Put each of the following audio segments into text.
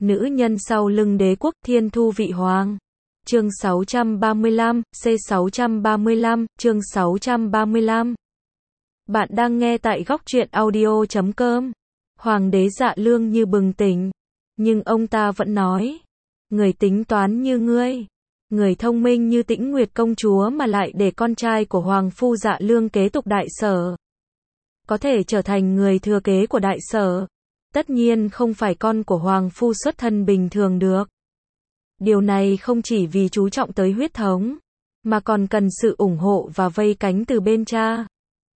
Nữ nhân sau lưng đế quốc thiên thu vị hoàng. Chương 635, C635, chương 635. Bạn đang nghe tại góc truyện audio.com. Hoàng đế Dạ Lương như bừng tỉnh. Nhưng ông ta vẫn nói. Người tính toán như ngươi. Người thông minh như Tĩnh Nguyệt công chúa mà lại để con trai của Hoàng phu Dạ Lương kế tục đại sở. Có thể trở thành người thừa kế của đại sở. Tất nhiên không phải con của Hoàng phu xuất thân bình thường được. Điều này không chỉ vì chú trọng tới huyết thống, mà còn cần sự ủng hộ và vây cánh từ bên cha.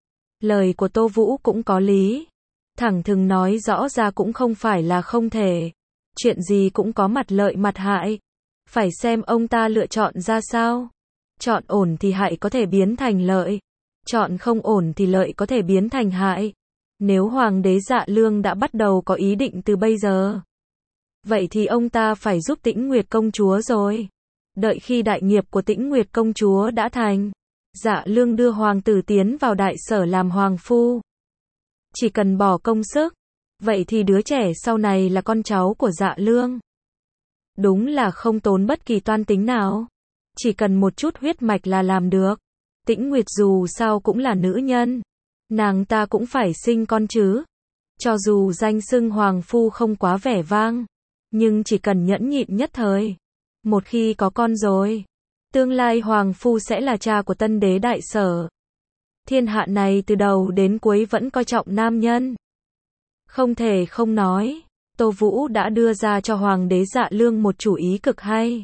Lời của Tô Vũ cũng có lý. Thẳng thừng nói rõ ra cũng không phải là không thể. Chuyện gì cũng có mặt lợi mặt hại. Phải xem ông ta lựa chọn ra sao. Chọn ổn thì hại có thể biến thành lợi. Chọn không ổn thì lợi có thể biến thành hại. Nếu Hoàng đế Dạ Lương đã bắt đầu có ý định từ bây giờ, vậy thì ông ta phải giúp Tĩnh Nguyệt công chúa rồi. Đợi khi đại nghiệp của Tĩnh Nguyệt công chúa đã thành, Dạ Lương đưa hoàng tử tiến vào đại sở làm hoàng phu. Chỉ cần bỏ công sức, vậy thì đứa trẻ sau này là con cháu của Dạ Lương. Đúng là không tốn bất kỳ toan tính nào. Chỉ cần một chút huyết mạch là làm được. Tĩnh Nguyệt dù sao cũng là nữ nhân. Nàng ta cũng phải sinh con chứ. Cho dù danh xưng hoàng phu không quá vẻ vang, nhưng chỉ cần nhẫn nhịn nhất thời. Một khi có con rồi, tương lai hoàng phu sẽ là cha của tân đế đại sở. Thiên hạ này từ đầu đến cuối vẫn coi trọng nam nhân. Không thể không nói, Tô Vũ đã đưa ra cho Hoàng đế Dạ Lương một chủ ý cực hay.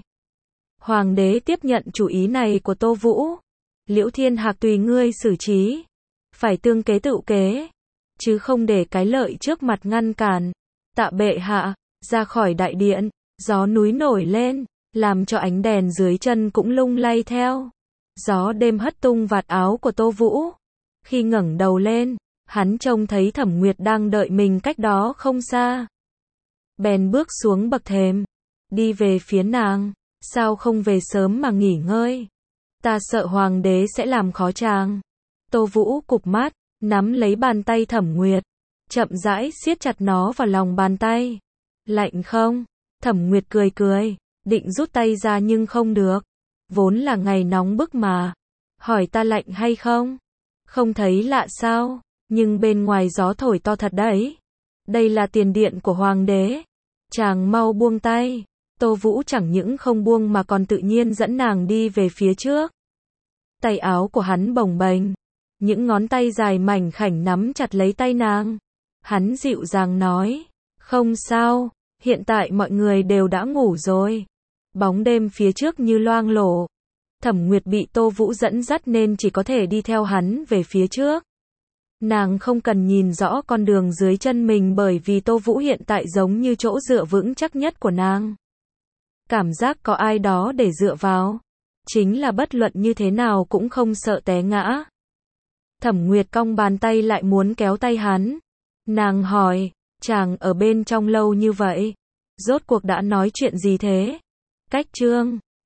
Hoàng đế tiếp nhận chủ ý này của Tô Vũ. Liễu Thiên Hạc tùy ngươi xử trí. Phải tương kế tự kế, chứ không để cái lợi trước mặt ngăn cản. Tạ bệ hạ, ra khỏi đại điện, gió núi nổi lên, làm cho ánh đèn dưới chân cũng lung lay theo. Gió đêm hất tung vạt áo của Tô Vũ. Khi ngẩng đầu lên, hắn trông thấy Thẩm Nguyệt đang đợi mình cách đó không xa. Bèn bước xuống bậc thềm, đi về phía nàng. Sao không về sớm mà nghỉ ngơi? Ta sợ hoàng đế sẽ làm khó chàng. Tô Vũ cụp mắt, nắm lấy bàn tay Thẩm Nguyệt, chậm rãi siết chặt nó vào lòng bàn tay. Lạnh không? Thẩm Nguyệt cười cười, định rút tay ra nhưng không được. Vốn là ngày nóng bức mà. Hỏi ta lạnh hay không? Không thấy lạ sao? Nhưng bên ngoài gió thổi to thật đấy. Đây là tiền điện của hoàng đế. Chàng mau buông tay. Tô Vũ chẳng những không buông mà còn tự nhiên dẫn nàng đi về phía trước. Tay áo của hắn bồng bềnh. Những ngón tay dài mảnh khảnh nắm chặt lấy tay nàng. Hắn dịu dàng nói. Không sao, hiện tại mọi người đều đã ngủ rồi. Bóng đêm phía trước như loang lổ. Thẩm Nguyệt bị Tô Vũ dẫn dắt nên chỉ có thể đi theo hắn về phía trước. Nàng không cần nhìn rõ con đường dưới chân mình bởi vì Tô Vũ hiện tại giống như chỗ dựa vững chắc nhất của nàng. Cảm giác có ai đó để dựa vào. Chính là bất luận như thế nào cũng không sợ té ngã. Thẩm Nguyệt cong bàn tay lại muốn kéo tay hắn. Nàng hỏi, chàng ở bên trong lâu như vậy, rốt cuộc đã nói chuyện gì thế? Cách chương